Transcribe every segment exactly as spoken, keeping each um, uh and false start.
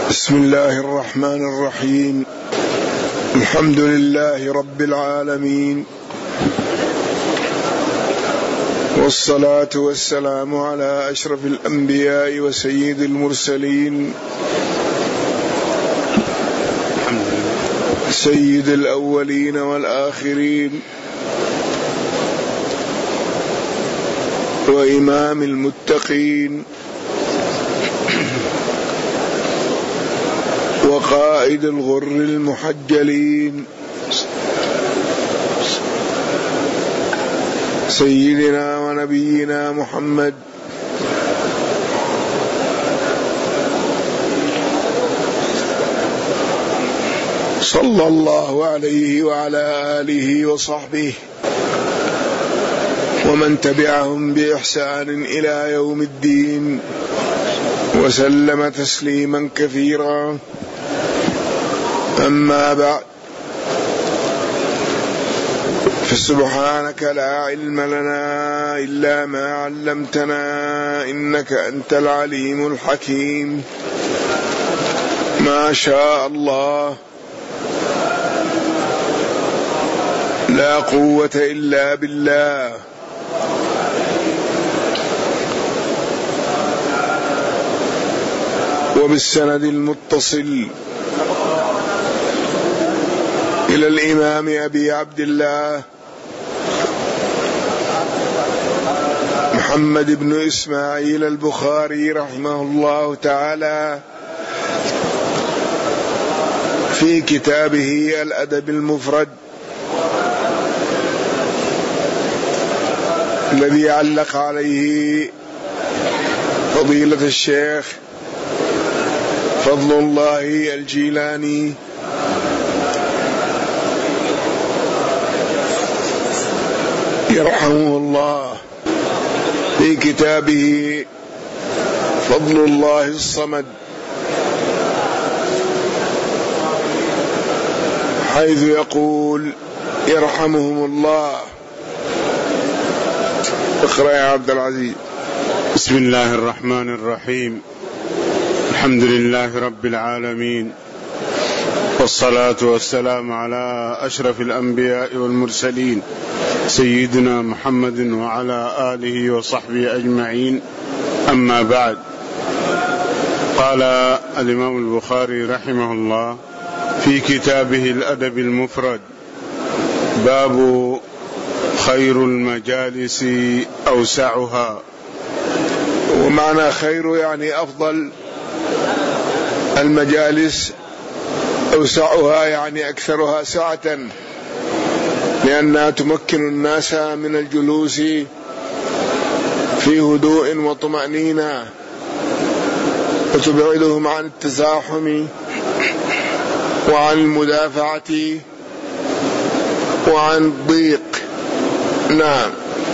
بسم الله الرحمن الرحيم. الحمد لله رب العالمين، والصلاة والسلام على أشرف الأنبياء وسيد المرسلين، سيد الأولين والآخرين، وإمام المتقين، وقائد الغر المحجلين، سيدنا ونبينا محمد صلى الله عليه وعلى آله وصحبه ومن تبعهم بإحسان إلى يوم الدين، وسلم تسليما كثيرا. أما بعد، فسبحانك لا علم لنا إلا ما علمتنا، إنك أنت العليم الحكيم. ما شاء الله، لا قوة إلا بالله. وبالسند المتصل إلى الإمام أبي عبد الله محمد بن إسماعيل البخاري رحمه الله تعالى في كتابه الأدب المفرد، الذي علق عليه فضيلة الشيخ فضل الله الجيلاني يرحمه الله في كتابه فضل الله الصمد، حيث يقول يرحمهم الله. اقرأ يا عبد العزيز. بسم الله الرحمن الرحيم. الحمد لله رب العالمين، والصلاة والسلام على أشرف الأنبياء والمرسلين، سيدنا محمد وعلى آله وصحبه أجمعين. أما بعد، قال الإمام البخاري رحمه الله في كتابه الأدب المفرد: باب خير المجالس أوسعها. ومعنى خير يعني أفضل المجالس، أوسعها يعني أكثرها سعة، لأنها تمكن الناس من الجلوس في هدوء وطمأنينة، وتبعدهم عن التزاحم وعن المدافعة وعن الضيق. نعم.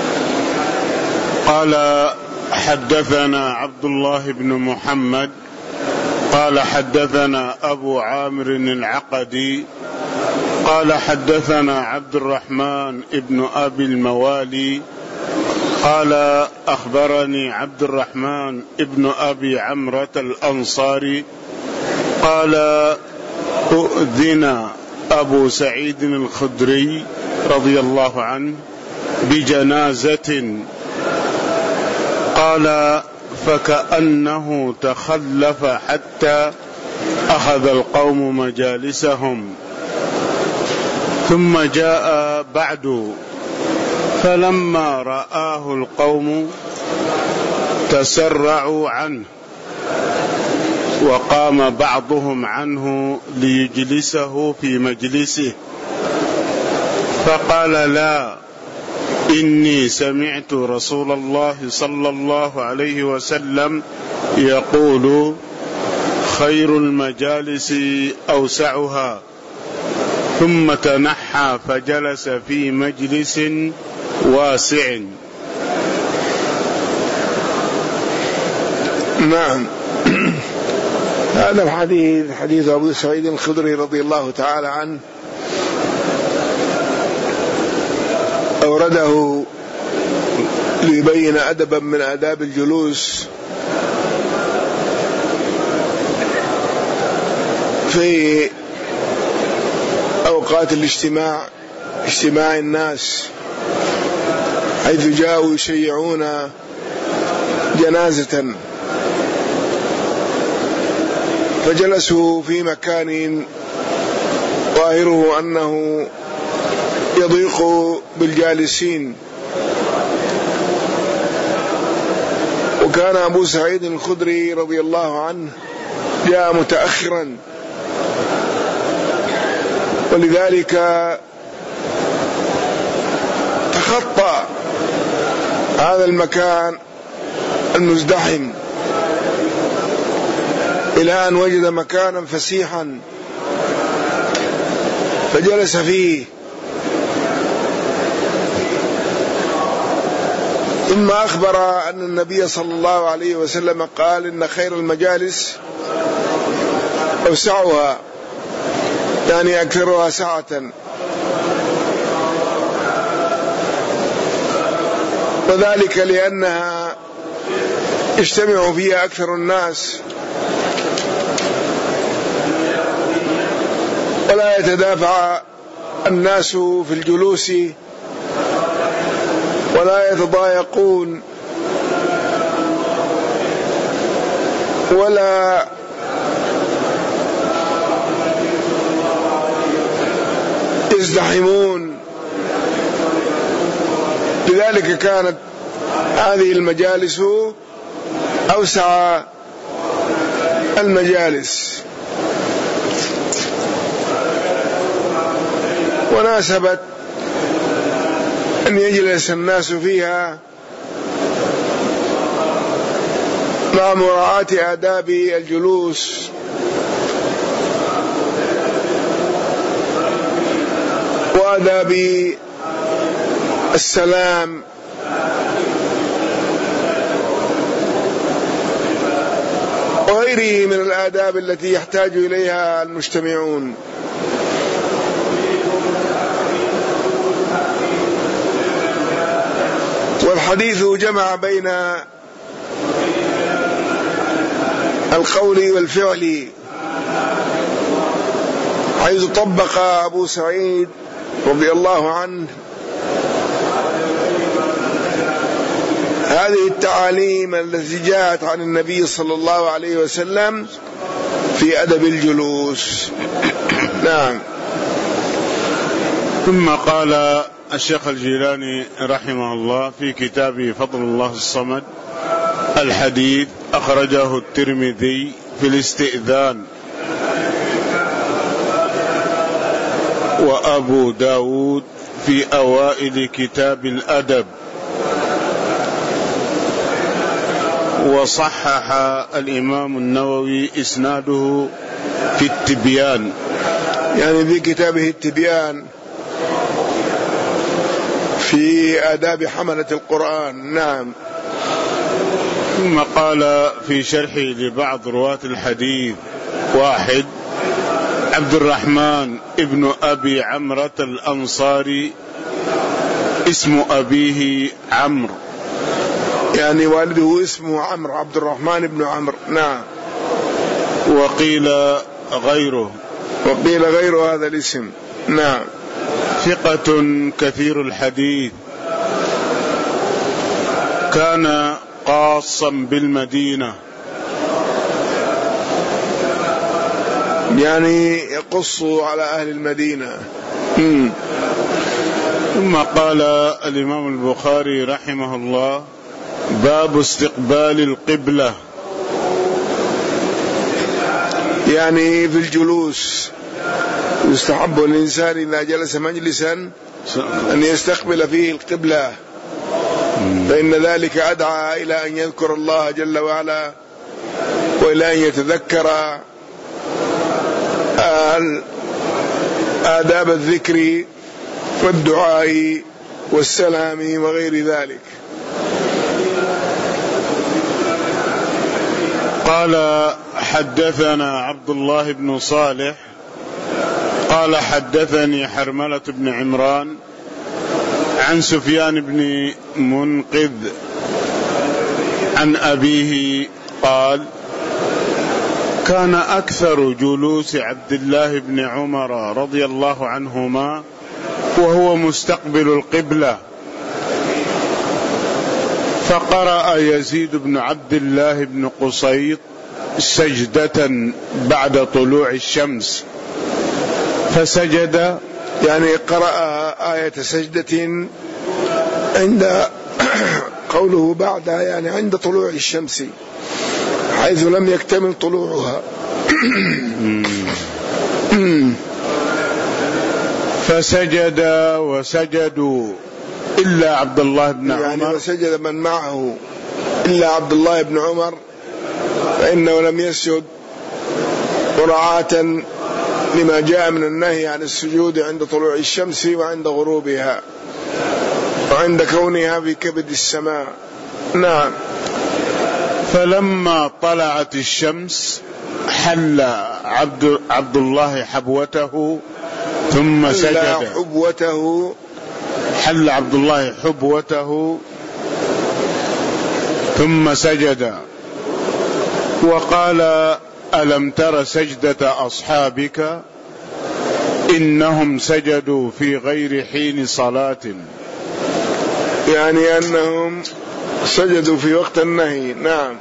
قال: حدثنا عبد الله بن محمد قال حدثنا أبو عامر العقدي قال حدثنا عبد الرحمن ابن أبي الموالي قال أخبرني عبد الرحمن ابن أبي عمرة الأنصاري قال: أؤذن أبو سعيد الخدري رضي الله عنه بجنازة، قال: فكأنه تخلف حتى أخذ القوم مجالسهم، ثم جاء بعد، فلما رآه القوم تسرعوا عنه، وقام بعضهم عنه ليجلسه في مجلسه، فقال: لا، إني سمعت رسول الله صلى الله عليه وسلم يقول: خير المجالس أوسعها. ثم تنحى فجلس في مجلس واسع. نعم. هذا الحديث حديث أبو سعيد الخدري رضي الله تعالى عنه، أورده ليبين أدبا من آداب الجلوس في أوقات الاجتماع، اجتماع الناس، حيث جاءوا يشيعون جنازة، فجلسوا في مكان ظاهره أنه يضيق بالجالسين. وكان أبو سعيد الخدري رضي الله عنه جاء متأخرا، ولذلك تخطى هذا المكان المزدحم إلى أن وجد مكانا فسيحا فجلس فيه، ثم أخبر أن النبي صلى الله عليه وسلم قال إن خير المجالس أوسعها، يعني أكثرها سعة، وذلك لأنها يجتمع فيها أكثر الناس ولا يتدافع الناس في الجلوس ولا يتضايقون ولا يزدحمون. لذلك كانت هذه المجالس أوسع المجالس، وناسبت أن يجلس الناس فيها مع مراعاة آداب الجلوس وآداب السلام وغيره من الآداب التي يحتاج إليها المجتمعون. والحديث جمع بين القول والفعل، حيث طبق أبو سعيد رضي الله عنه هذه التعاليم التي جاءت عن النبي صلى الله عليه وسلم في أدب الجلوس. نعم. ثم قال الشيخ الجيلاني رحمه الله في كتابه فضل الله الصمد: الحديث أخرجه الترمذي في الاستئذان، وأبو داود في أوائل كتاب الأدب، وصحح الإمام النووي إسناده في التبيان، يعني في كتابه التبيان في آداب حملة القرآن. نعم. ثم قال في شرحه لبعض رواة الحديث: واحد، عبد الرحمن ابن أبي عمرة الأنصاري، اسم أبيه عمرو، يعني والده اسمه عمرو، عبد الرحمن بن عمرو. نعم. وقيل غيره، وقيل غير هذا الاسم. نعم. ثقة كثير الحديث، كان قاصا بالمدينة، يعني يقص على أهل المدينة. م. ثم قال الإمام البخاري رحمه الله: باب استقبال القبلة، يعني في الجلوس يستحب الإنسان إذا جلس مجلسا أن يستقبل فيه القبلة، فإن ذلك أدعى إلى أن يذكر الله جل وعلا وإلى أن يتذكر آداب الذكر والدعاء والسلام وغير ذلك. قال: حدثنا عبد الله بن صالح قال حدثني حرملة بن عمران عن سفيان بن منقذ عن أبيه قال: كان أكثر جلوس عبد الله بن عمر رضي الله عنهما وهو مستقبل القبلة، فقرأ يزيد بن عبد الله بن قصيط سجدة بعد طلوع الشمس فسجد، يعني قرأ آية سجدة عند قوله بعدها، يعني عند طلوع الشمس حيث لم يكتمل طلوعها. فسجد وسجدوا إلا عبد الله بن عمر، يعني وسجد من معه إلا عبد الله بن عمر، فإنه لم يسجد مراعاة لما جاء من النهي عن السجود عند طلوع الشمس وعند غروبها وعند كونها في كبد السماء. نعم. فلما طلعت الشمس حل عبد, عبد الله حبوته ثم سجد. حبوته حل عبد الله حبوته ثم سجد وقال: ألم تر سجدة أصحابك إنهم سجدوا في غير حين صلاة، يعني أنهم سجدوا في وقت النهي. نعم.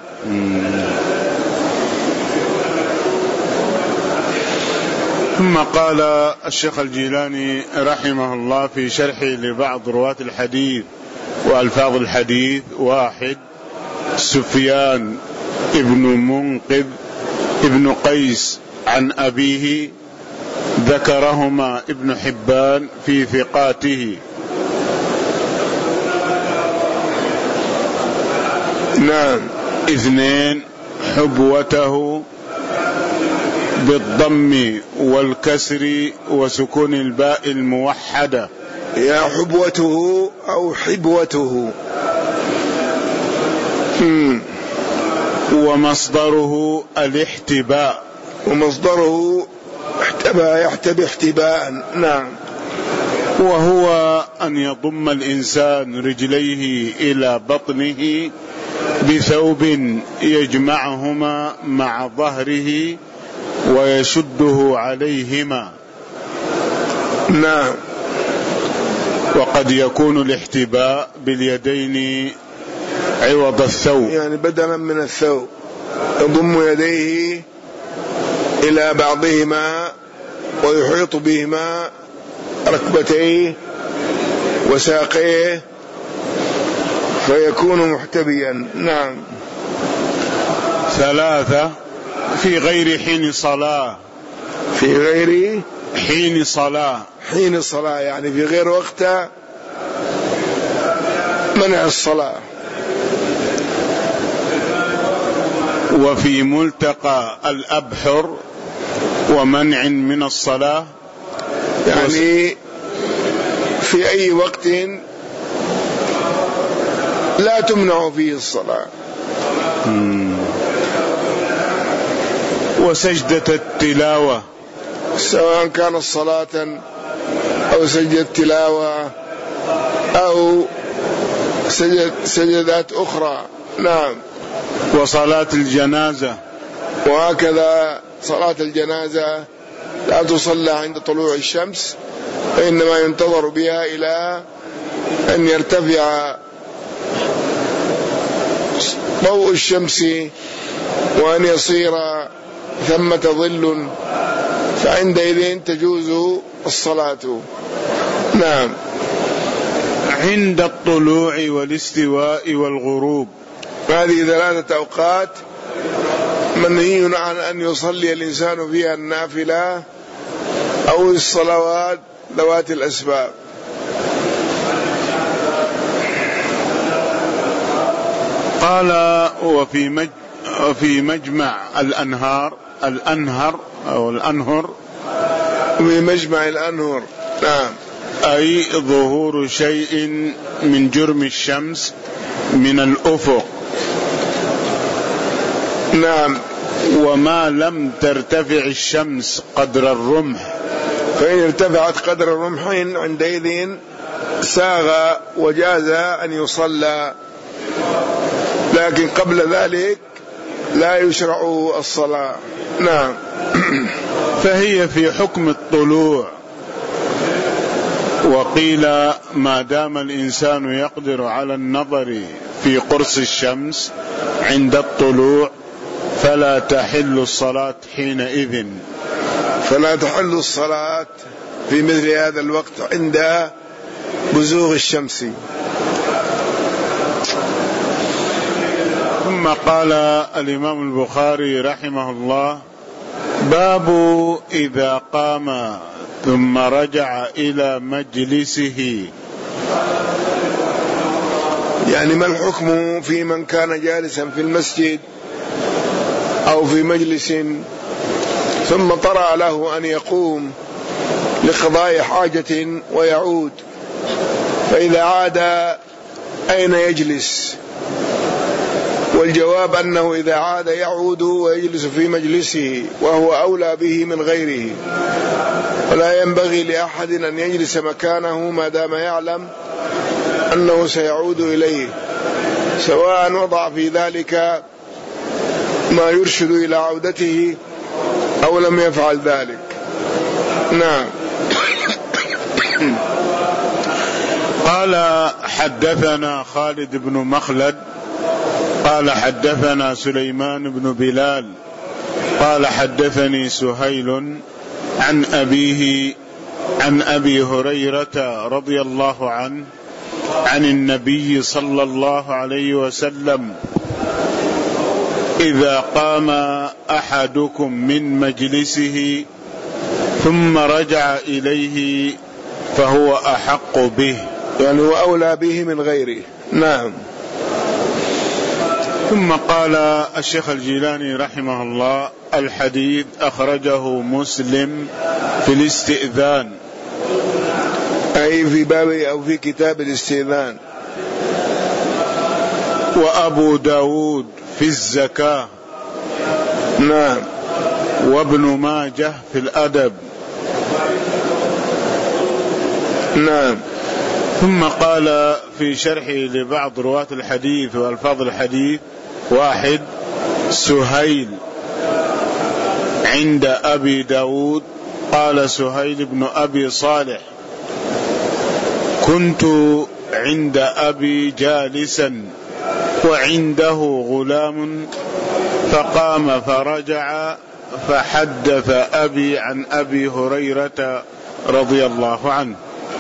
ثم قال الشيخ الجيلاني رحمه الله في شرحه لبعض رواة الحديث وألفاظ الحديث: واحد، سفيان ابن منقذ ابن قيس عن أبيه، ذكرهما ابن حبان في ثقاته. نعم. اثنين، حبوته بالضم والكسر وسكون الباء الموحدة، يا حبوته أو حبوته. ومصدره الاحتباء، ومصدره احتبى يحتبي احتباء. نعم. وهو أن يضم الإنسان رجليه إلى بطنه بثوب يجمعهما مع ظهره ويشده عليهما. نعم. وقد يكون الاحتباء باليدين عوض الثوب، يعني بدلا من الثوب، يضم يديه إلى بعضهما ويحيط بهما ركبتيه وساقيه فيكون محتبيا. نعم. ثلاثة، في غير حين صلاة. في غير حين صلاة، حين الصلاة يعني في غير وقت منع الصلاة. وفي ملتقى الأبحر ومنع من الصلاة، يعني في أي وقت لا تمنع فيه الصلاة. وسجدة التلاوة، سواء كانت صلاة أو سجدة تلاوة أو سجد سجدات أخرى. نعم. وصلاة الجنازة، وهكذا صلاة الجنازة لا تصلى عند طلوع الشمس، وإنما ينتظر بها إلى أن يرتفع ضوء الشمس وأن يصير ثمة ظل، فعندئذ تجوز الصلاة. نعم. عند الطلوع والاستواء والغروب، هذه ثلاثة أوقات منهي عن أن يصلي الإنسان فيها النافلة أو الصلوات ذوات الأسباب. قال: وفي مج... وفي مجمع الأنهار الأنهر أو الأنهر في مجمع الأنهر. نعم. أي ظهور شيء من جرم الشمس من الأفق. نعم. وما لم ترتفع الشمس قدر الرمح، فإن ارتفعت قدر الرمح عندئذ ساغ وجاز أن يصلى، لكن قبل ذلك لا يشرع الصلاة. نعم. فهي في حكم الطلوع. وقيل ما دام الإنسان يقدر على النظر في قرص الشمس عند الطلوع فلا تحل الصلاة حينئذ. فلا تحل الصلاة في مثل هذا الوقت عند بزوغ الشمس. ثم قال الإمام البخاري رحمه الله: باب إذا قام ثم رجع إلى مجلسه. يعني ما الحكم في من كان جالسا في المسجد أو في مجلس ثم طرأ له أن يقوم لقضاء حاجة ويعود، فإذا عاد أين يجلس؟ والجواب أنه إذا عاد يعود ويجلس في مجلسه، وهو أولى به من غيره، ولا ينبغي لأحد أن يجلس مكانه ما دام يعلم أنه سيعود إليه، سواء وضع في ذلك ما يرشد إلى عودته أو لم يفعل ذلك. نعم. قال: حدثنا خالد بن مخلد قال حدثنا سليمان بن بلال قال حدثني سهيل عن أبيه عن أبي هريرة رضي الله عنه عن النبي صلى الله عليه وسلم: إذا قام أحدكم من مجلسه ثم رجع إليه فهو أحق به، يعني هو أولى به من غيره. نعم. ثم قال الشيخ الجيلاني رحمه الله: الحديث أخرجه مسلم في الاستئذان، أي في باب أو في كتاب الاستئذان، وأبو داود في الزكاة. نعم. وابن ماجه في الأدب. نعم. ثم قال في شرحه لبعض رواة الحديث وألفاظ الحديث: واحد، سهيل عند أبي داود قال سهيل بن أبي صالح: كنت عند أبي جالسا وعنده غلام فقام فرجع فحدث أبي عن أبي هريرة رضي الله عنه.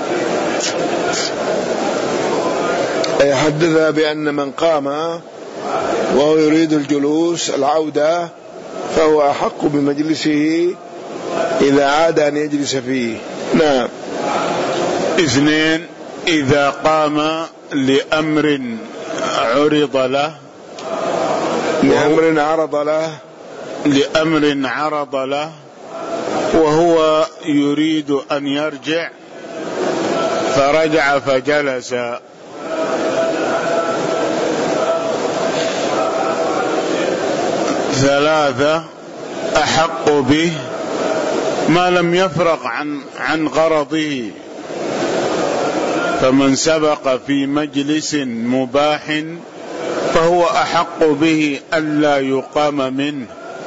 أي حدث بأن من قام وهو يريد الجلوس العودة فهو أحق بمجلسه إذا عاد أن يجلس فيه. نعم. اثنين، إذا قام لأمر عرض له لأمر عرض له لأمر عرض له وهو يريد أن يرجع فرجع فجلس. ثلاثة، أحق به ما لم يفرغ عن عن غرضه، فمن سبق في مجلس مباح فهو أحق به ألا يقام منه،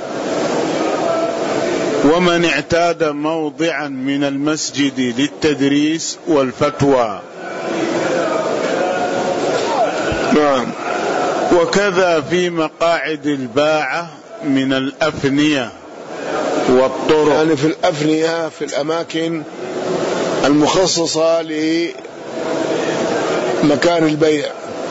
ومن اعتاد موضعا من المسجد للتدريس والفتوى. نعم. وكذا في مقاعد الباعة من الأفنية والطرق، يعني في الأفنية في الأماكن المخصصة لمكان البيع.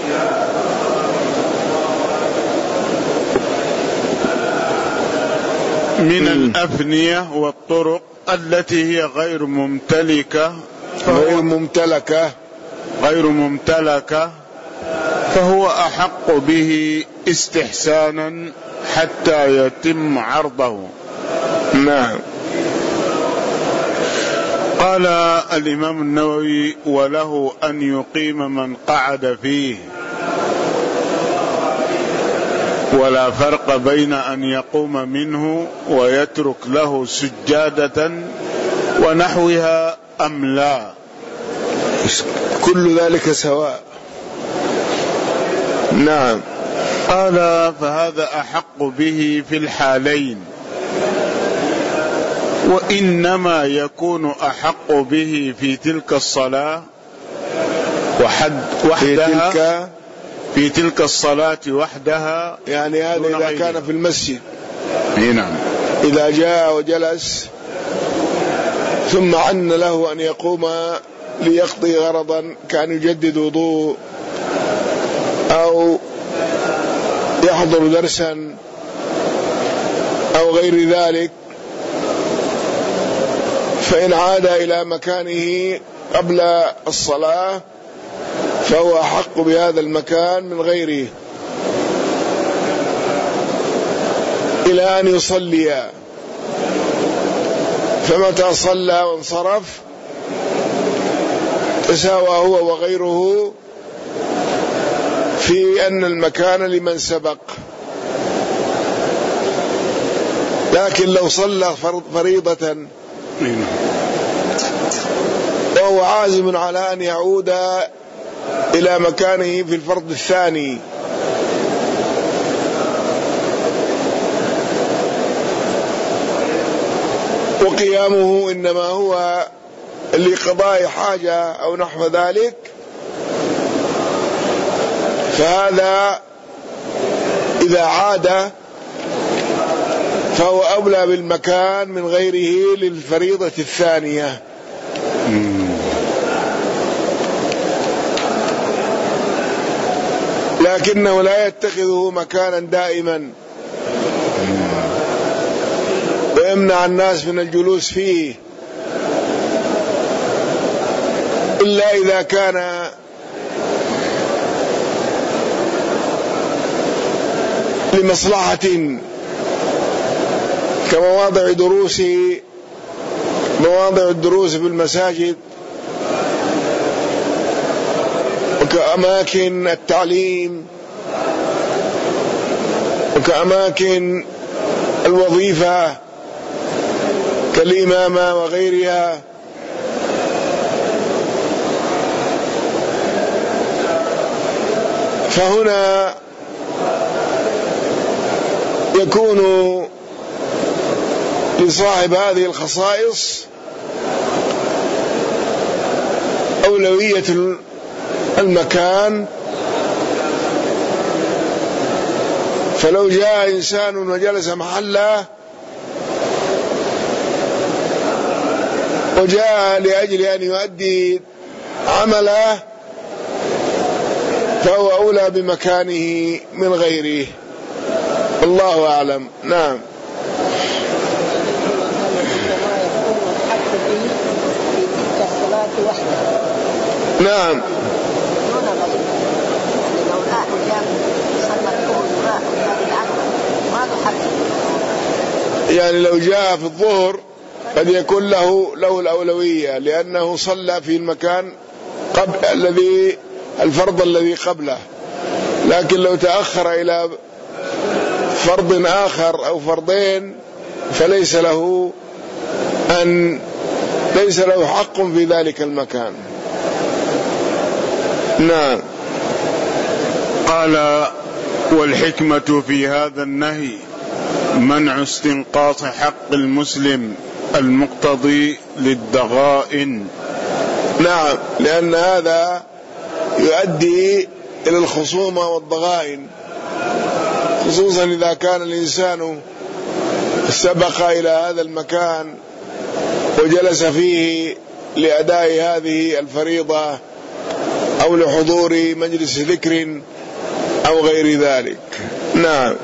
من الأفنية والطرق التي هي غير ممتلكة غير ممتلكة غير ممتلكة فهو أحق به استحسانا حتى يتم عرضه. نعم. قال الإمام النووي: وله أن يقيم من قعد فيه، ولا فرق بين أن يقوم منه ويترك له سجادة ونحوها أم لا، كل ذلك سواء. نعم. قال فهذا أحق به في الحالين، وإنما يكون أحق به في تلك الصلاة وحد وحدها، في تلك في تلك الصلاة وحدها، يعني هذا إذا غيره. كان في المسجد، نعم، إذا جاء وجلس ثم عن له أن يقوم ليقضي غرضا كان يجدد وضوء أو يحضر درسا أو غير ذلك، فإن عاد إلى مكانه قبل الصلاة فهو أحق بهذا المكان من غيره إلى أن يصلي. فمتى صلى وانصرف تساوى هو وغيره في أن المكان لمن سبق. لكن لو صلى فريضة وهو عازم على أن يعود إلى مكانه في الفرض الثاني وقيامه إنما هو لقضاء حاجة أو نحو ذلك، فهذا إذا عاد فهو أولى بالمكان من غيره للفريضة الثانية. لكنه لا يتخذه مكانا دائما ويمنع الناس من الجلوس فيه إلا إذا كان لمصلحة كمواضع دروس مواضع الدروس في المساجد وكأماكن التعليم وكأماكن الوظيفة كالإمامة وغيرها. فهنا يكون لصاحب هذه الخصائص أولوية المكان. فلو جاء إنسان وجلس محله وجاء لأجل أن يؤدي عمله فهو أولى بمكانه من غيره، الله أعلم. نعم. نعم. يعني لو جاء في الظهر قد يكون له له الأولوية لأنه صلى في المكان قبل الذي الفرض الذي قبله، لكن لو تأخر إلى فرض آخر أو فرضين فليس له أن ليس له حق في ذلك المكان. نعم. قال والحكمة في هذا النهي منع استنقاص حق المسلم المقتضي للضغائن. نعم، لأن هذا يؤدي إلى الخصومة والضغائن، خصوصا إذا كان الإنسان سبق إلى هذا المكان وجلس فيه لأداء هذه الفريضة أو لحضور مجلس ذكر أو غير ذلك. نعم.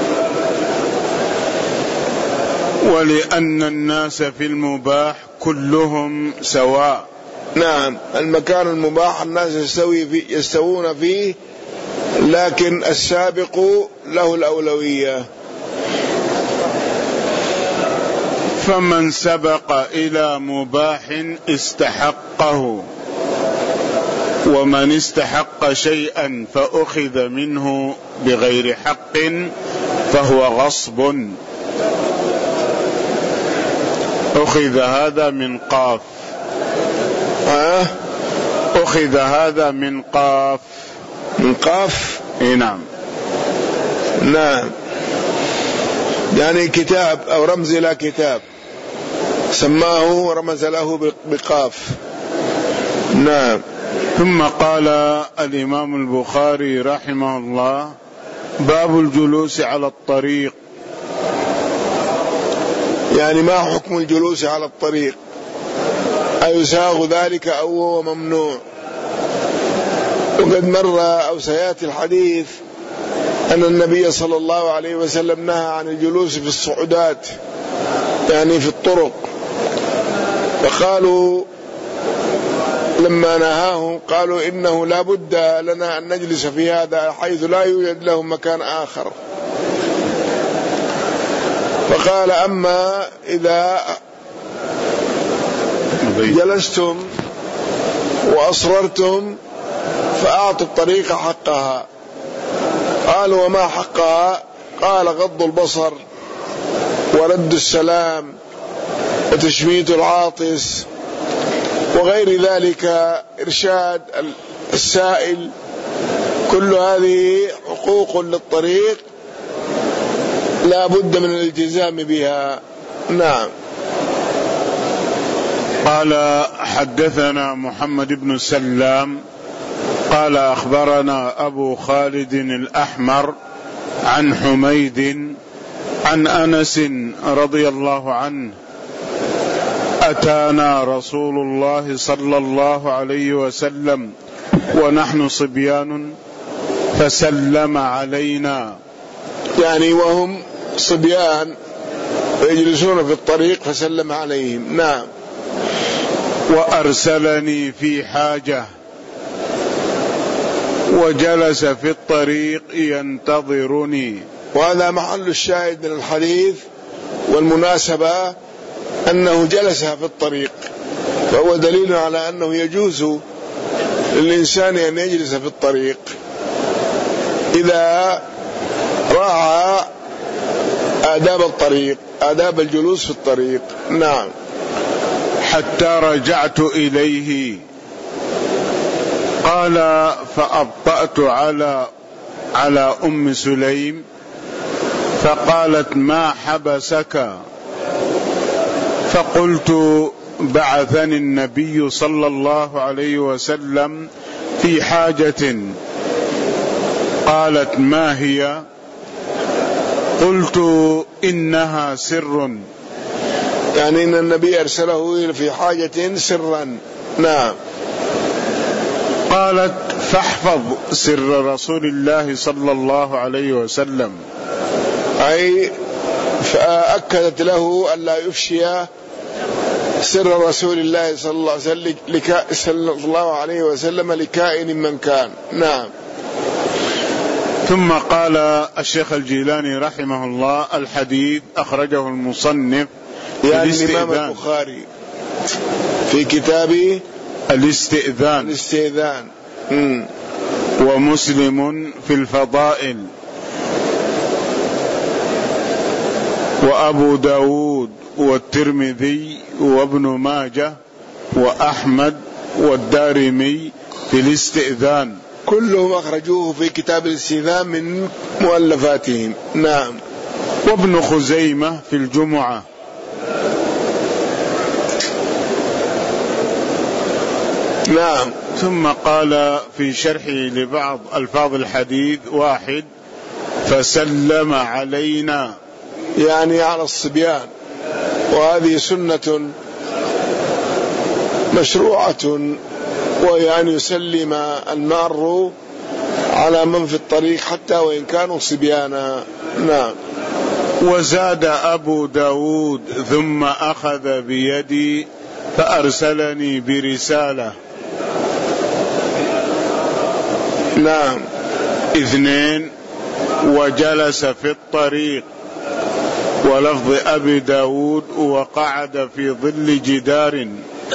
ولأن الناس في المباح كلهم سواء. نعم، المكان المباح الناس يستوي في يستوون فيه، لكن السابق له الأولوية. فمن سبق إلى مباح استحقه، ومن استحق شيئا فأخذ منه بغير حق فهو غصب. أخذ هذا من قاف. أه؟ أخذ هذا من قاف. من قاف؟ إيه نعم. نعم، يعني كتاب أو رمز إلى كتاب سماه ورمز له بقاف. نعم. ثم قال الإمام البخاري رحمه الله: باب الجلوس على الطريق. يعني ما حكم الجلوس على الطريق؟ أيساغ ذلك أو هو ممنوع؟ وقد مر أو سيأتي الحديث أن النبي صلى الله عليه وسلم نهى عن الجلوس في الصعودات، يعني في الطرق، فقالوا لما نهاهم قالوا إنه لا بد لنا أن نجلس في هذا حيث لا يوجد له مكان آخر. فقال: أما إذا جلستم وأصررتم فأعطوا الطريق حقها. قالوا: وما حقها؟ قال: غض البصر ورد السلام وتشميت العاطس وغير ذلك، إرشاد السائل، كل هذه حقوق للطريق لا بد من الالتزام بها. نعم. قال: حدثنا محمد بن سلام قال: أخبرنا أبو خالد الأحمر عن حميد عن أنس رضي الله عنه: أتانا رسول الله صلى الله عليه وسلم ونحن صبيان فسلم علينا. يعني وهم صبيان ويجلسون في الطريق فسلم عليهم. نعم. وأرسلني في حاجة وجلس في الطريق ينتظرني. وهذا محل الشاهد من الحديث، والمناسبة أنه جلس في الطريق، فهو دليل على أنه يجوز للإنسان أن يجلس في الطريق إذا راعى آداب الطريق، آداب الجلوس في الطريق. نعم. حتى رجعت إليه. قال: فأبطأت على على أم سليم فقالت: ما حبسك؟ فقلت: بعثني النبي صلى الله عليه وسلم في حاجة. قالت: ما هي؟ قلت: إنها سر. يعني إن النبي أرسله في حاجة سرا. نعم. قالت: فاحفظ سر رسول الله صلى الله عليه وسلم. أي فأكدت له ألا يفشي سر رسول الله صلى الله عليه وسلم, لك... صلى الله عليه وسلم لكائن من كان. نعم. ثم قال الشيخ الجيلاني رحمه الله: الحديث أخرجه المصنف يعني الإمام البخاري في كتاب الاستئذان, الاستئذان. ومسلم في الفضائل، وأبو داود والترمذي وابن ماجه وأحمد والدارمي في الاستئذان، كلهم أخرجوه في كتاب الاستئذان من مؤلفاتهم. نعم. وابن خزيمة في الجمعة. نعم. ثم قال في شرحه لبعض ألفاظ الحديث: واحد: فسلم علينا، يعني على الصبيان، وهذه سنة مشروعة، وهي أن يسلم المار على من في الطريق حتى وإن كانوا صبيانا. نعم. وزاد أبو داود: ثم أخذ بيدي فأرسلني برسالة. نعم. اثنين: وجلس في الطريق. ولفظ أبي داود: وقعد في ظل جدار.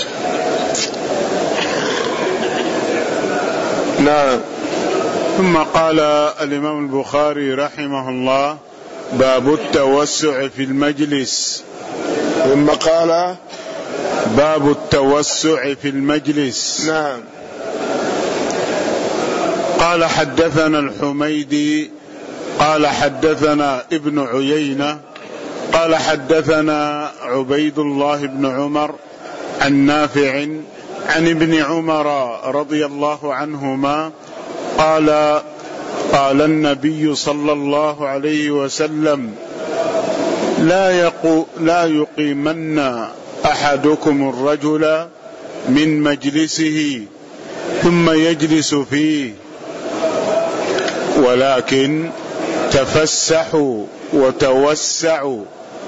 نعم. ثم قال الإمام البخاري رحمه الله: باب التوسع في المجلس. ثم قال: باب التوسع في المجلس. نعم. قال: حدثنا الحميدي قال حدثنا ابن عيينة قال حدثنا عبيد الله بن عمر عن نافع عن ابن عمر رضي الله عنهما قال قال النبي صلى الله عليه وسلم لا, يقو لا يقيمن أحدكم الرجل من مجلسه ثم يجلس فيه، ولكن تفسحوا وتوسعوا.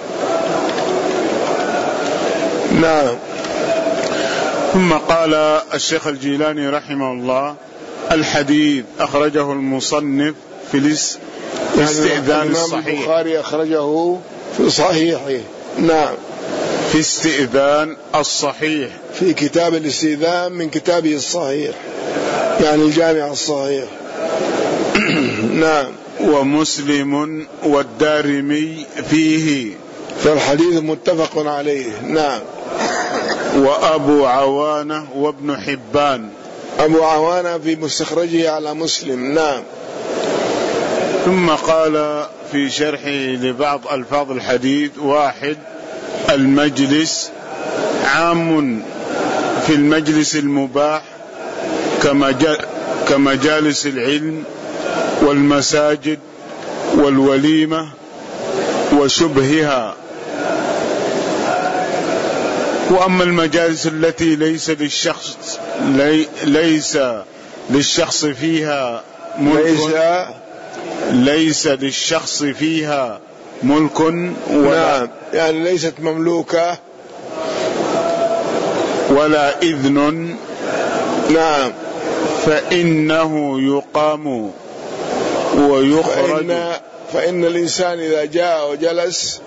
نعم. ثم قال الشيخ الجيلاني رحمه الله الحديث أخرجه المصنف في الاستئذان يعني الصحيح. البخاري أخرجه في صحيحه. نعم. في استئذان الصحيح في كتاب الاستئذان من كتابه الصحيح، يعني الجامع الصحيح. نعم. ومسلم والدارمي فيه، فالحديث متفق عليه. نعم. وأبو عوانة وابن حبان. أبو عوانة في مستخرجه على مسلم. نعم. ثم قال في شرحه لبعض ألفاظ الحديث: واحد، المجلس عام في المجلس المباح كمجالس العلم والمساجد والوليمة وشبهها. وأما المجالس التي ليس للشخص لي ليس للشخص فيها ملك ليس, ليس للشخص فيها ملك ولا نعم، يعني ليست مملوكة ولا إذن. نعم. فإنه يقام ويخرج. فإن, فإن الإنسان إذا جاء وجلس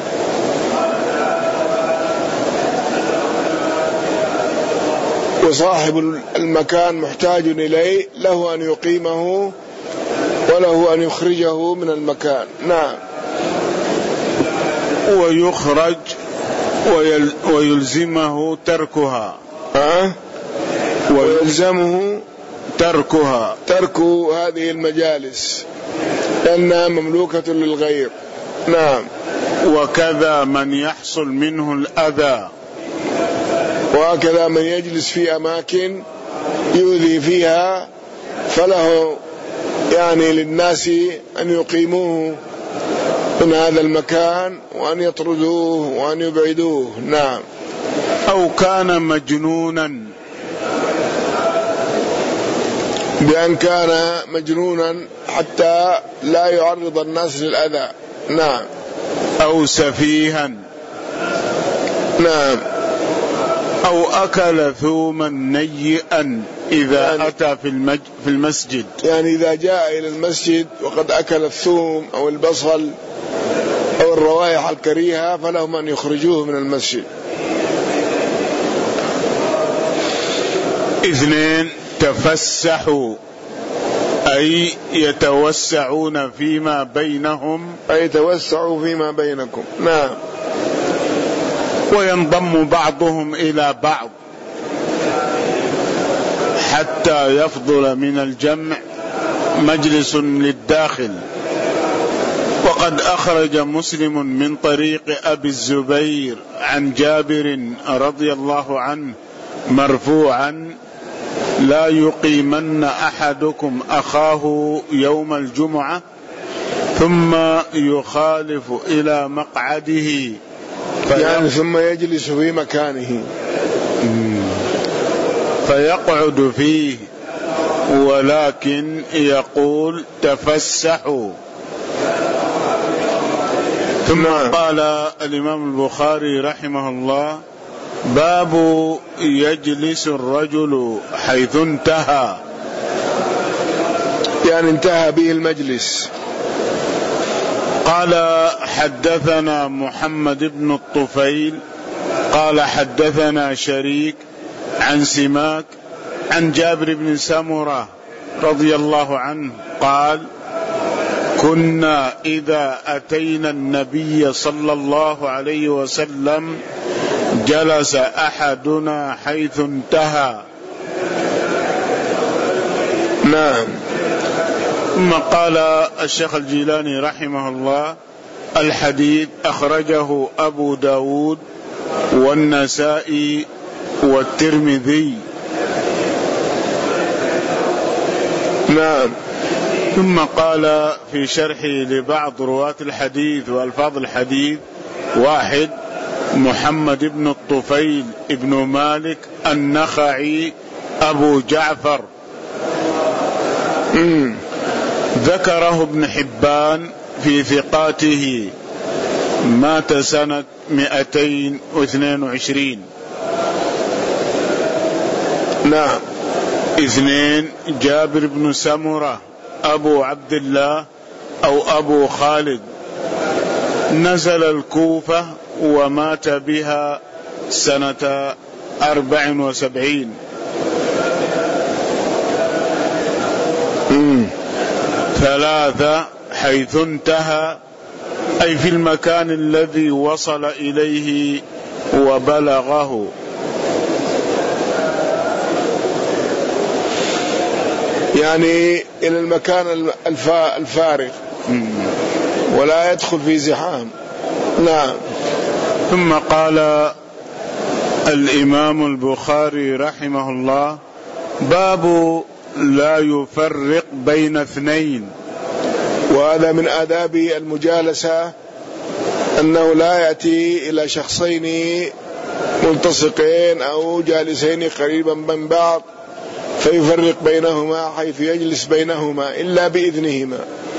وصاحب المكان محتاج إليه له أن يقيمه وله أن يخرجه من المكان. نعم. ويخرج ويلزمه تركها. أه؟ ويلزمه تركها ترك هذه المجالس لأنها مملوكة للغير. نعم. وكذا من يحصل منه الأذى، وهكذا من يجلس في أماكن يؤذي فيها فله يعني للناس أن يقيموه من هذا المكان وأن يطردوه وأن يبعدوه. نعم. أو كان مجنونا، بأن كان مجنونا حتى لا يعرض الناس للأذى. نعم. أو سفيها. نعم. أو أكل ثوما نيئا إذا يعني أتى في, المج... في المسجد، يعني إذا جاء إلى المسجد وقد أكل الثوم أو البصل أو الروائح الكريهة فلهم أن يخرجوه من المسجد. اثنين، تفسحوا أي يتوسعون فيما بينهم، أي يتوسعوا فيما بينكم. نعم. وينضم بعضهم إلى بعض حتى يفضل من الجمع مجلس للداخل. وقد أخرج مسلم من طريق أبي الزبير عن جابر رضي الله عنه مرفوعا: لا يقيمن أحدكم أخاه يوم الجمعة ثم يخالف إلى مقعده يعني ثم يجلس في مكانه فيقعد فيه، ولكن يقول تفسحوا. ثم قال الإمام البخاري رحمه الله: باب يجلس الرجل حيث انتهى، يعني انتهى به المجلس. قال حدثنا محمد بن الطفيل قال حدثنا شريك عن سماك عن جابر بن سمرة رضي الله عنه قال: كنا إذا أتينا النبي صلى الله عليه وسلم جلس أحدنا حيث انتهى. نعم. ثم قال الشيخ الجيلاني رحمه الله: الحديث أخرجه أبو داود والنسائي والترمذي. نعم. ثم قال في شرحه لبعض رواة الحديث وألفاظ الحديث: واحد، محمد بن الطفيل ابن مالك النخعي أبو جعفر، مم. ذكره ابن حبان في ثقاته، مات سنة مئتين واثنين وعشرين. نعم. اثنين، جابر بن سمرة أبو عبد الله أو أبو خالد، نزل الكوفة ومات بها سنة أربع وسبعين. مم. ثلاثة، حيث انتهى أي في المكان الذي وصل إليه وبلغه. يعني إلى المكان الفارغ ولا يدخل في زحام. نعم. ثم قال الإمام البخاري رحمه الله: باب لا يفرق بين اثنين. وهذا من آداب المجالسة، أنه لا يأتي إلى شخصين ملتصقين أو جالسين قريبا من بعض فيفرق بينهما حيث يجلس بينهما إلا بإذنهما.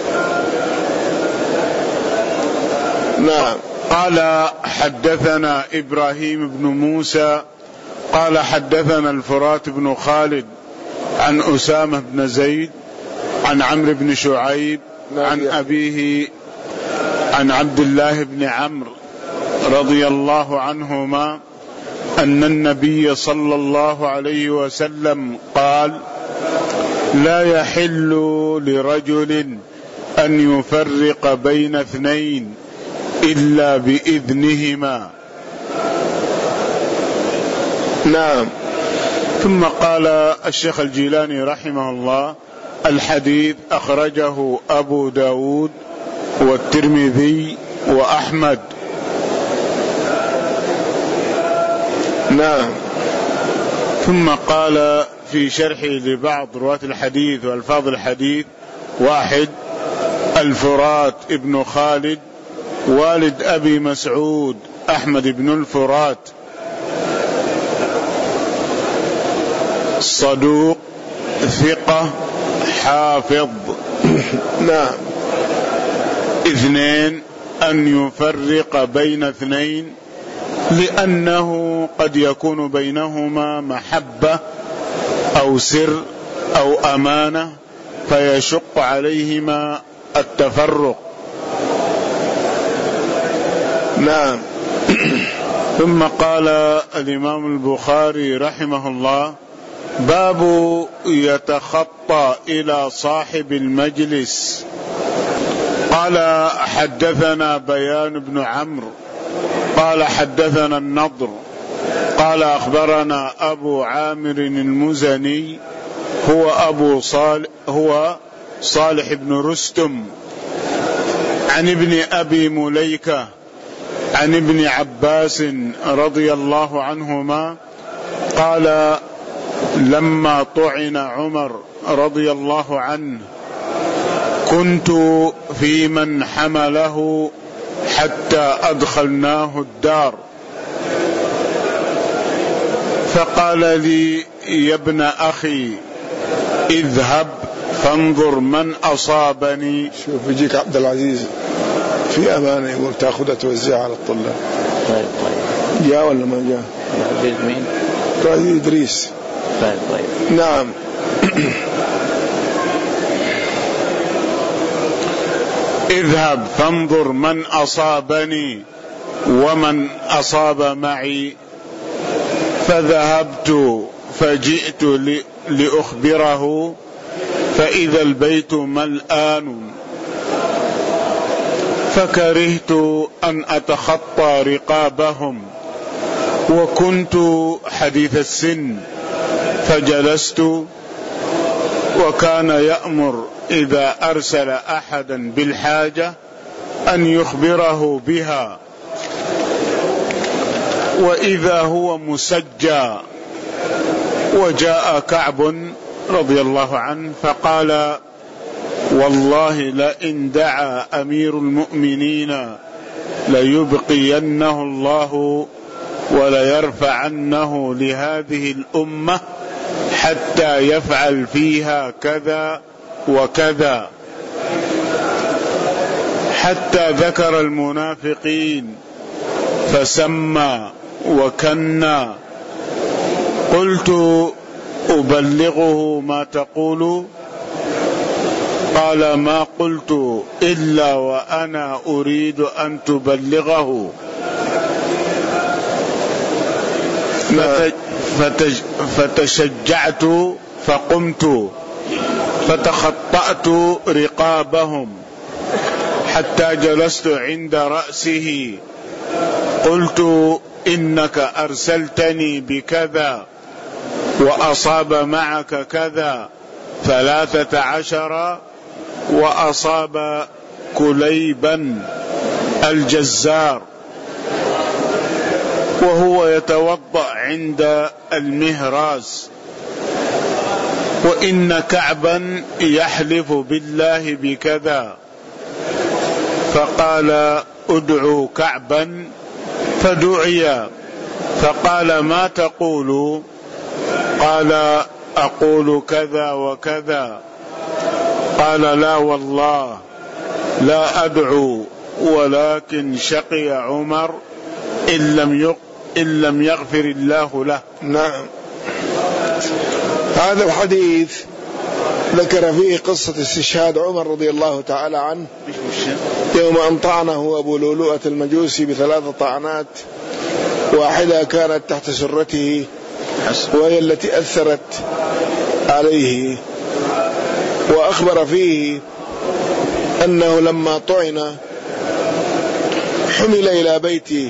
نعم. قال: حدثنا إبراهيم بن موسى قال حدثنا الفرات بن خالد عن أسامة بن زيد عن عمرو بن شعيب عن أبيه عن عبد الله بن عمرو رضي الله عنهما أن النبي صلى الله عليه وسلم قال: لا يحل لرجل أن يفرق بين اثنين إلا بإذنهما. نعم. ثم قال الشيخ الجيلاني رحمه الله: الحديث أخرجه أبو داود والترمذي وأحمد. نعم. ثم قال في شرحه لبعض رواة الحديث وألفاظ الحديث: واحد، الفرات ابن خالد والد أبي مسعود أحمد بن الفرات، صدوق ثقة حافظ. نعم. اثنين، أن يفرق بين اثنين لأنه قد يكون بينهما محبة أو سر أو أمانة فيشق عليهما التفرق. نعم. ثم قال الإمام البخاري رحمه الله: باب يتخطى إلى صاحب المجلس. قال: حدثنا بيان بن عمرو قال حدثنا النضر قال أخبرنا أبو عامر المزني هو أبو صالح هو صالح بن رستم عن ابن أبي مليكة عن ابن عباس رضي الله عنهما قال: لما طعن عمر رضي الله عنه كنت في من حمله حتى أدخلناه الدار، فقال لي: يا ابن أخي اذهب فانظر من أصابني. شوف يجيك عبد العزيز في أمانة يقول تأخذ توزيع على الطلاب. طيب طيب. جاء ولا ما جاء؟ عبد مين؟ عزيز إدريس. طيب طيب. نعم. اذهب فانظر من أصابني ومن أصاب معي. فذهبت فجئت لأخبره فإذا البيت ملآن، فكرهت أن أتخطى رقابهم وكنت حديث السن، فجلست وكان يأمر إذا أرسل أحدا بالحاجة أن يخبره بها، وإذا هو مسجى. وجاء كعب رضي الله عنه فقال: والله لئن دعا أمير المؤمنين ليبقينه الله وليرفعنه لهذه الأمة حتى يفعل فيها كذا وكذا، حتى ذكر المنافقين فسمى وكنى. قلت: أبلغه ما تقول؟ قال: ما قلت إلا وأنا أريد أن تبلغه. فتشجعت فقمت فتخطأت رقابهم حتى جلست عند رأسه. قلت: إنك أرسلتني بكذا وأصاب معك كذا ثلاثة عشر، وأصاب كليبا الجزار وهو يتوضأ عند المهراز، وإن كعبا يحلف بالله بكذا. فقال: ادعوا كعبا. فدعي فقال: ما تقول؟ قال: أقول كذا وكذا. قال: لا والله لا أدعو، ولكن شقي عمر إن لم إن لم يغفر الله له. نعم. هذا الحديث ذكر فيه قصة استشهاد عمر رضي الله تعالى عنه يوم أن طعنه أبو لؤلؤة المجوسي بثلاث طعنات، واحدة كانت تحت سرته وهي التي أثرت عليه. وأخبر فيه أنه لما طعن حمل إلى بيته،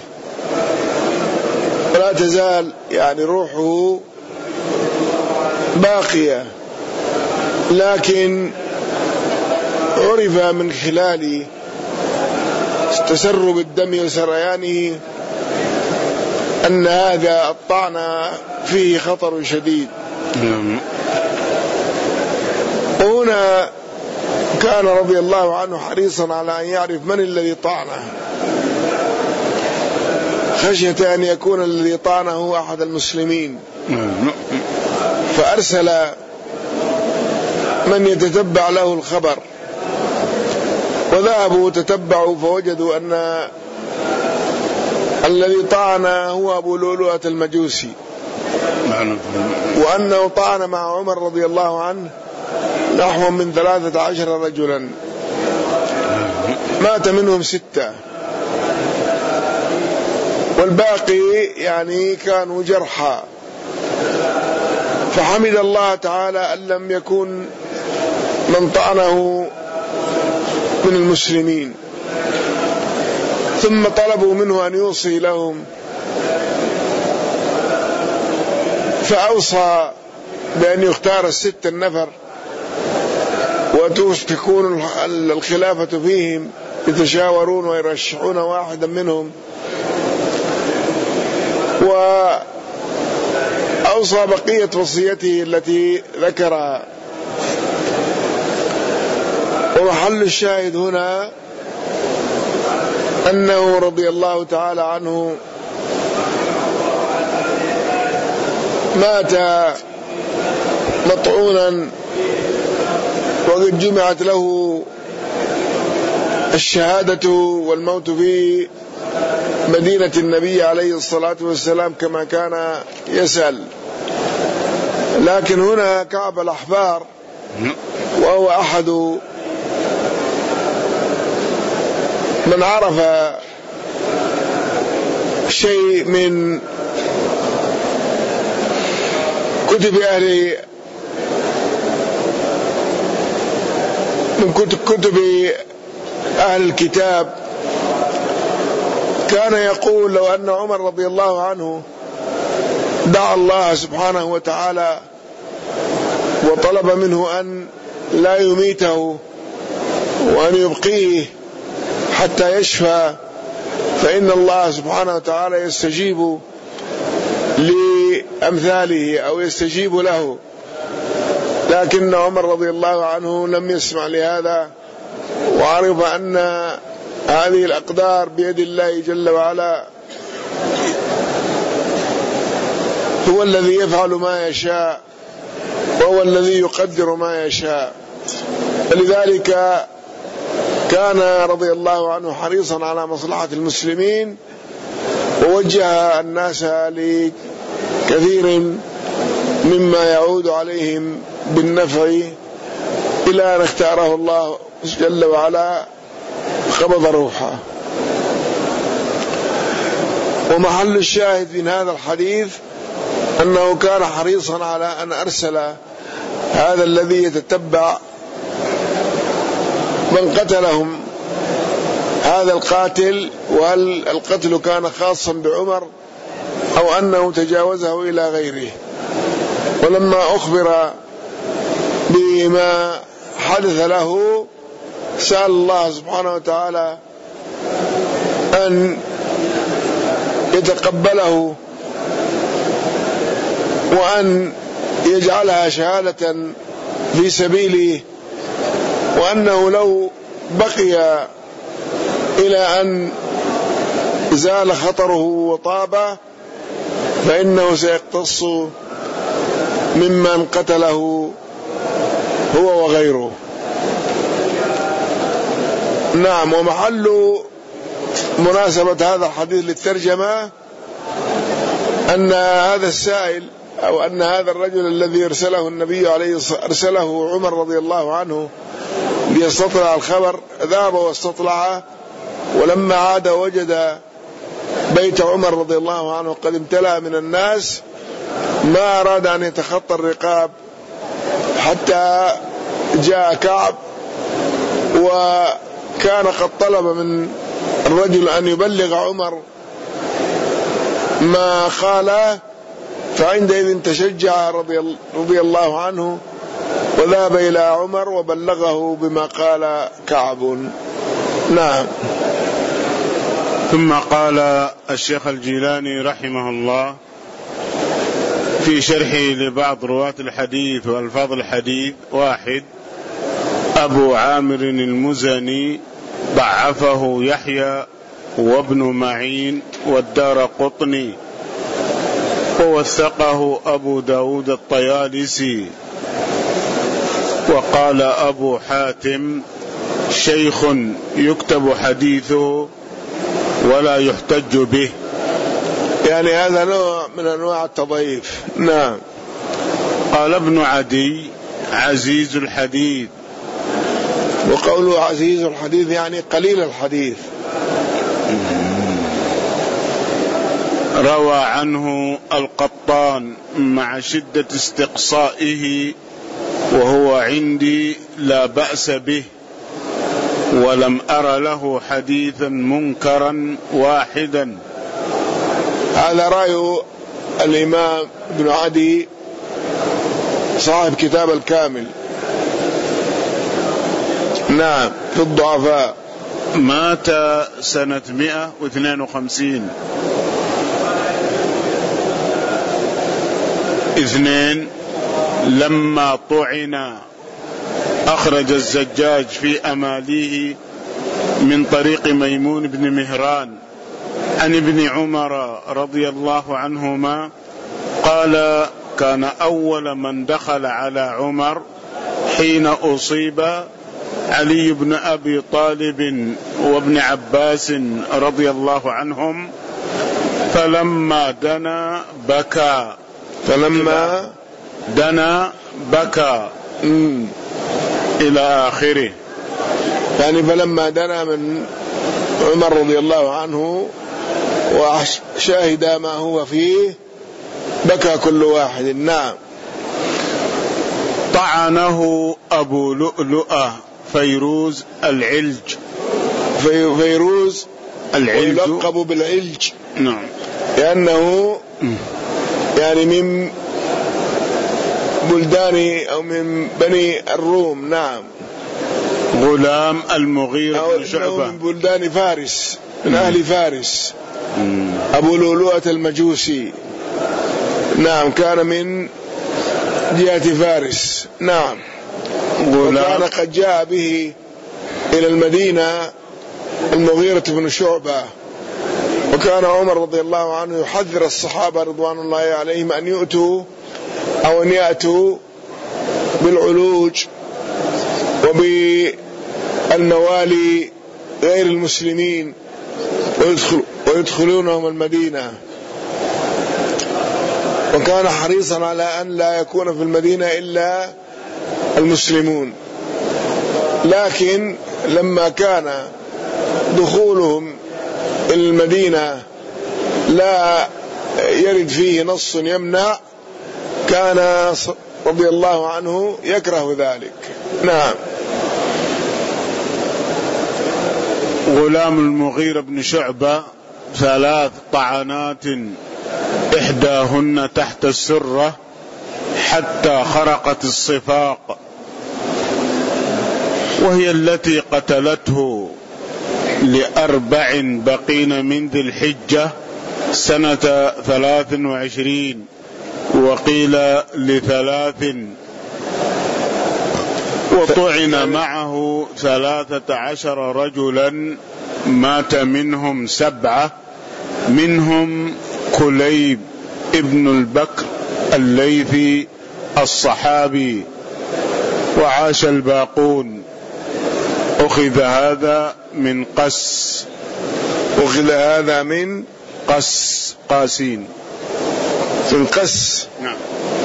ولا تزال يعني روحه باقية، لكن عرف من خلال تسرب الدم وسريانه أن هذا الطعن فيه خطر شديد. وهنا كان رضي الله عنه حريصا على أن يعرف من الذي طعنه، خشية أن يكون الذي طعنه أحد المسلمين، فأرسل من يتتبع له الخبر، وذهبوا تتبعوا فوجدوا أن الذي طعن هو أبو لؤلؤة المجوسي، وأنه طعن مع عمر رضي الله عنه نحو من ثلاثة عشر رجلا، مات منهم ستة، والباقي يعني كانوا جرحى. فحمد الله تعالى أن لم يكن من طعنه من المسلمين. ثم طلبوا منه أن يوصي لهم، فأوصى بأن يختار الست النفر وتكون الخلافة فيهم، يتشاورون ويرشحون واحدا منهم. وأوصى بقية وصيته التي ذكرها. ومحل الشاهد هنا أنه رضي الله تعالى عنه مات مطعونا، وقد جمعت له الشهادة والموت في مدينة النبي عليه الصلاة والسلام كما كان يسأل. لكن هنا كعب الأحبار وهو أحد من عرف شيء من كتب أهل من كتب, كتب أهل الكتاب، كان يقول لو أن عمر رضي الله عنه دعا الله سبحانه وتعالى وطلب منه أن لا يميته وأن يبقيه حتى يشفى، فإن الله سبحانه وتعالى يستجيب لأمثاله أو يستجيب له. لكن عمر رضي الله عنه لم يسمع لهذا، وعرف أن هذه الأقدار بيد الله جل وعلا، هو الذي يفعل ما يشاء وهو الذي يقدر ما يشاء. فلذلك كان رضي الله عنه حريصا على مصلحة المسلمين، ووجه الناس لكثير مما يعود عليهم بالنفع، إلى أن اختاره الله جل وعلا قبض روحه. ومحل الشاهد من هذا الحديث أنه كان حريصا على أن أرسل هذا الذي يتتبع من قتلهم هذا القاتل، وهل القتل كان خاصا بعمر أو أنه تجاوزه إلى غيره. ولما أخبر بما حدث له سأل الله سبحانه وتعالى أن يتقبله وأن يجعلها شهادة في سبيله، وأنه لو بقي إلى أن زال خطره وطاب فإنه سيقتص ممن قتله هو وغيره. نعم. ومحل مناسبة هذا الحديث للترجمة أن هذا السائل أو أن هذا الرجل الذي أرسله النبي عليه أرسله عمر رضي الله عنه ليستطلع الخبر، ذهب واستطلعه، ولما عاد وجد بيت عمر رضي الله عنه قد امتلأ من الناس، ما أراد أن يتخطى الرقاب حتى جاء كعب، وكان قد طلب من الرجل أن يبلغ عمر ما قال، فعندئذ تشجع رضي الله عنه وذهب إلى عمر وبلغه بما قال كعب. نعم. ثم قال الشيخ الجيلاني رحمه الله في شرحه لبعض رواة الحديث وألفاظ الحديث: واحد، أبو عامر المزني ضعفه يحيى وابن معين والدار قطني، ووثقه أبو داود الطيالسي. وقال أبو حاتم: شيخ يكتب حديثه ولا يحتج به. يعني هذا نوع من أنواع التضعيف. نعم. قال ابن عدي: عزيز الحديث. وقوله عزيز الحديث يعني قليل الحديث. روى عنه القطان مع شدة استقصائه وهو عندي لا بأس به، ولم أر له حديثا منكرا واحدا. هذا رأي الإمام ابن عدي صاحب كتاب الكامل. نعم. في الضعفاء. مات سنة مئة واثنين وخمسين. اثنين، لما طعن أخرج الزجاج في أماليه من طريق ميمون بن مهران عن ابن عمر رضي الله عنهما قال: كان أول من دخل على عمر حين أصيب علي بن أبي طالب وابن عباس رضي الله عنهم، فلما دنا بكى فلما دنا بكى مم. إلى آخره. يعني فلما دنا من عمر رضي الله عنه وشاهد ما هو فيه بكى كل واحد. نعم. طعنه أبو لؤلؤة فيروز العلج. في فيروز العلج يلقب بالعلج. نعم. لأنه يعني من بلدان أو من بني الروم. نعم. غلام المغيرة بن شعبة من بلدان فارس، من أهل فارس. مم. أبو لؤلؤة المجوسي. نعم، كان من جهة فارس. نعم. وكان قد جاء به إلى المدينة المغيرة بن شعبة، وكان عمر رضي الله عنه يحذر الصحابة رضوان الله عليهم أن يؤتوا أو أن يأتوا بالعلوج وبالموالي غير المسلمين ويدخل ويدخلونهم المدينة، وكان حريصا على أن لا يكون في المدينة إلا المسلمون. لكن لما كان دخولهم إلى المدينة لا يرد فيه نص يمنع، كان رضي الله عنه يكره ذلك. نعم. غلام المغيرة بن شعبة ثلاث طعنات إحداهن تحت السرة حتى خرقت الصفاق، وهي التي قتلته لأربع بقين من ذي الحجة سنة ثلاث وعشرين، وقيل لثلاث، وطعن معه ثلاثة عشر رجلا مات منهم سبعة، منهم كليب ابن البكر الليثي الصحابي، وعاش الباقون. أخذ هذا من قس أخذ هذا من قس قاسين في القس. نعم.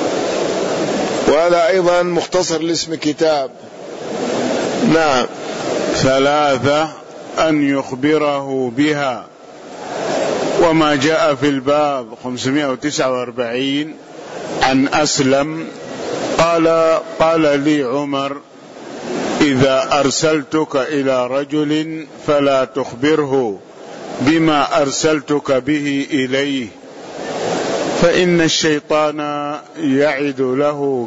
وهذا أيضا مختصر لاسم كتاب. نعم. ثلاثة أن يخبره بها. وما جاء في الباب خمسمائة وتسعة وأربعين عن أسلم قال قال لي عمر: إذا أرسلتك إلى رجل فلا تخبره بما أرسلتك به إليه، فإن الشيطان يعد له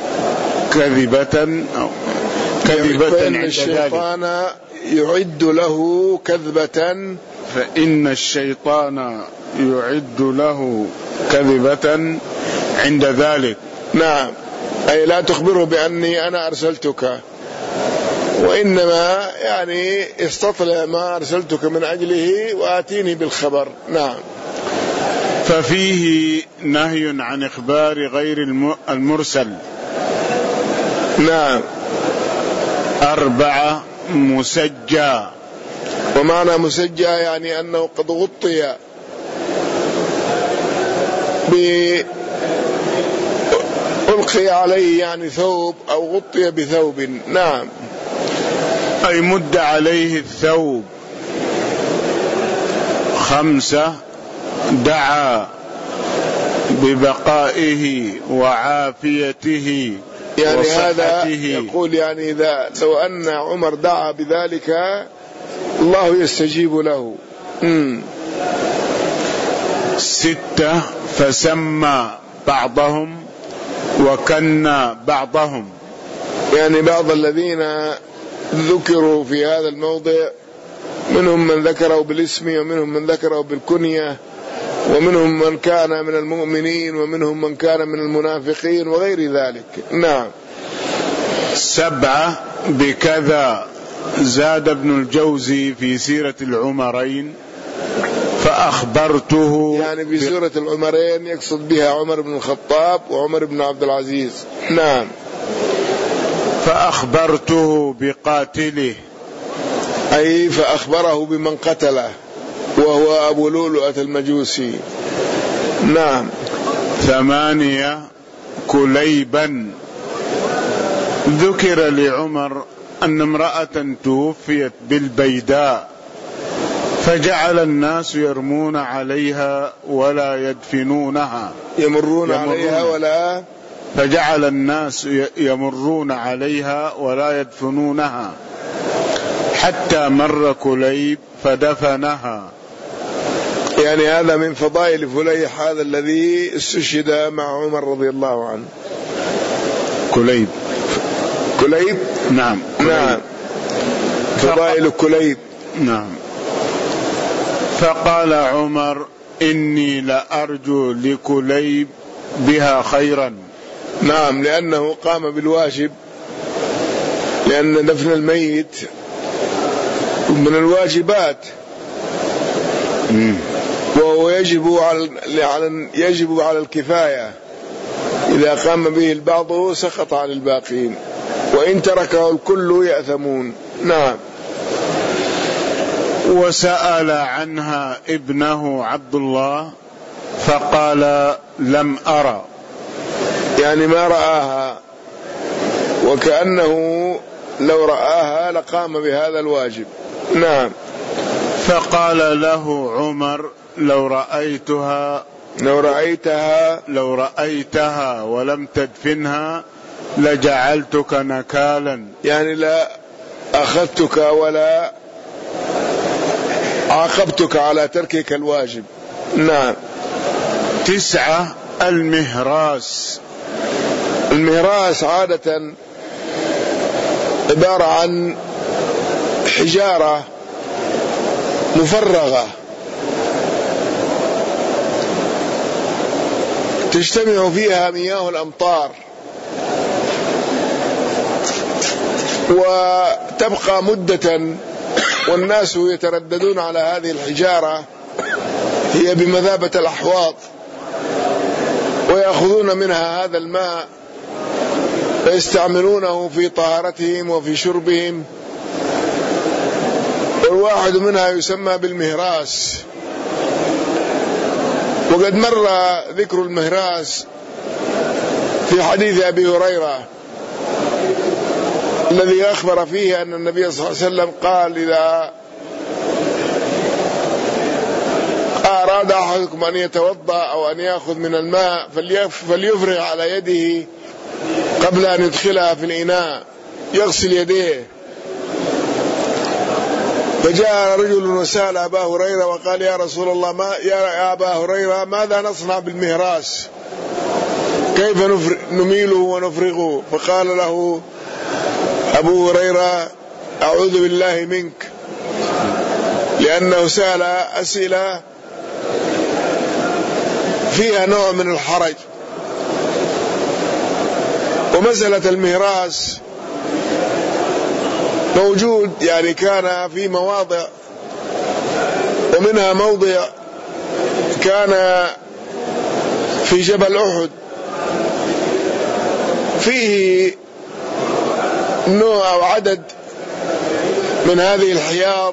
كذبة أو كذبة فإن الشيطان يعد له كذبة فإن الشيطان يعد له كذبة عند ذلك. نعم، أي لا تخبره بأني أنا أرسلتك، وإنما يعني استطلع ما أرسلتك من أجله وآتيني بالخبر. نعم. ففيه نهي عن إخبار غير المرسل. نعم. أربعة مسجى. ومعنى مسجى يعني أنه قد غطي ألقي عليه يعني ثوب أو غطي بثوب. نعم. أي مد عليه الثوب. خمسة دعا ببقائه وعافيته يعني وصحته. هذا يقول يعني إذا لو أن عمر دعا بذلك الله يستجيب له. مم. ستة فسمى بعضهم وكنى بعضهم، يعني بعض الذين ذكروا في هذا الموضع منهم من ذكره بالاسم ومنهم من ذكره بالكنية ومنهم من كان من المؤمنين ومنهم من كان من المنافقين وغير ذلك. نعم. سبعة بكذا زاد ابن الجوزي في سيرة العمرين فأخبرته، يعني في سورة العمرين يقصد بها عمر بن الخطاب وعمر بن عبد العزيز. نعم. فأخبرته بقاتله، أي فأخبره بمن قتله وهو أبو لؤلؤة المجوسي. نعم. ثمانية كليبا. ذكر لعمر أن امرأة توفيت بالبيداء فجعل الناس يرمون عليها ولا يدفنونها. يمرون, يمرون عليها ولا فجعل الناس يمرون عليها ولا يدفنونها حتى مر كليب فدفنها. يعني هذا من فضائل فليح هذا الذي استشهد مع عمر رضي الله عنه. كليب. كليب نعم كليب. نعم فضائل كليب. نعم. فقال عمر إني لأرجو لكليب بها خيرا. نعم لأنه قام بالواجب، لأن دفن الميت من الواجبات مم. وهو يجب على يجب على الكفاية، إذا قام به البعض سقط عن الباقين، وإن تركه الكل يأثمون. نعم. وسأل عنها ابنه عبد الله فقال لم أرى، يعني ما رآها، وكأنه لو رآها لقام بهذا الواجب. نعم. فقال له عمر لو رأيتها لو رأيتها لو رأيتها ولم تدفنها لجعلتك نكالا، يعني لا أخذتك ولا عاقبتك على تركك الواجب. نعم. تسعة المهراس. المهراس عادة عبارة عن حجارة مفرغة تجتمع فيها مياه الأمطار وتبقى مدة، والناس يترددون على هذه الحجارة، هي بمثابة الأحواض، ويأخذون منها هذا الماء ويستعملونه في طهارتهم وفي شربهم، والواحد منها يسمى بالمهراس. وقد مر ذكر المهراس في حديث أبي هريرة الذي أخبر فيه أن النبي صلى الله عليه وسلم قال إذا أراد أحدكم أن يتوضأ أو أن يأخذ من الماء فليفرغ على يده قبل أن يدخلها في الإناء، يغسل يديه. فجاء رجل وسأل أبا هريرة وقال يا رسول الله، ما يا أبا هريرة ماذا نصنع بالمهراس؟ كيف نميله ونفرغه؟ فقال له أبو هريرة أعوذ بالله منك، لأنه سأل أسئلة فيها نوع من الحرج. ومسألة المهراس موجود، يعني كان في مواضع، ومنها موضع كان في جبل أحد فيه نوع أو عدد من هذه الحياض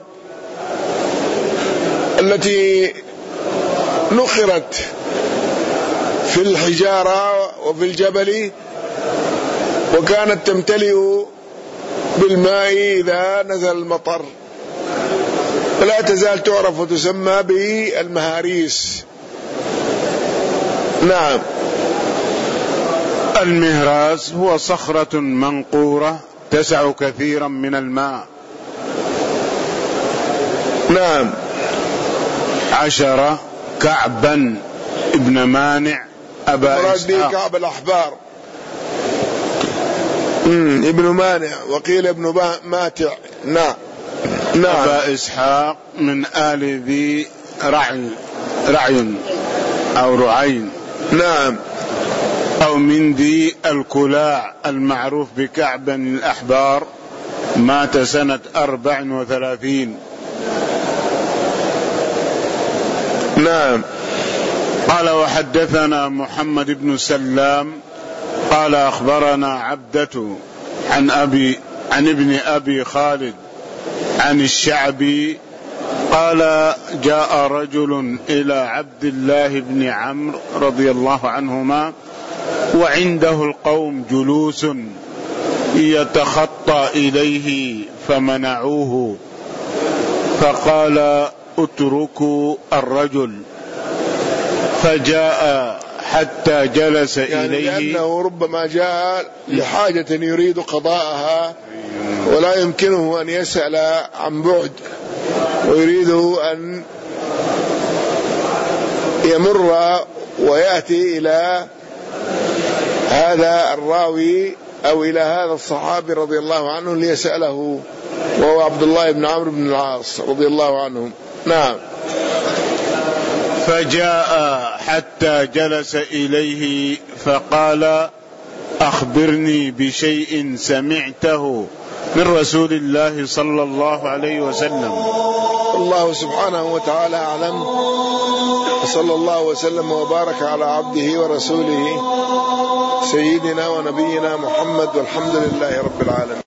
التي نخرت في الحجارة وفي الجبل، وكانت تمتلئ بالماء إذا نزل المطر، ولا تزال تعرف وتسمى بالمهاريس. نعم. المهراس هو صخرة منقورة تسع كثيرا من الماء. نعم. عشرة كعبا ابن مانع أبا إسحاق. كعب الأحبار ابن مانع، وقيل ابن ماتع. نعم. نعم. أبا إسحاق من آل ذي رعي رعي أو رعين. نعم. أو من ذي الكلاع المعروف بكعب الأحبار، مات سنة أربع وثلاثين. نعم. قال وحدثنا محمد بن سلام قال أخبرنا عبدة عن أبي عن ابن أبي خالد عن الشعبي قال جاء رجل إلى عبد الله بن عمرو رضي الله عنهما وعنده القوم جلوس يتخطى إليه فمنعوه، فقال اتركوا الرجل، فجاء حتى جلس يعني إليه، لأنه ربما جاء لحاجة يريد قضاءها ولا يمكنه أن يسأل عن بعد، ويريد أن يمر ويأتي إلى هذا الراوي أو إلى هذا الصحابي رضي الله عنه ليسأله، وهو عبد الله بن عمرو بن العاص رضي الله عنهم. نعم. فجاء حتى جلس إليه فقال: أخبرني بشيء سمعته من رسول الله صلى الله عليه وسلم. الله سبحانه وتعالى أعلم، وصلى الله وسلم وبارك على عبده ورسوله سيدنا ونبينا محمد، والحمد لله رب العالمين.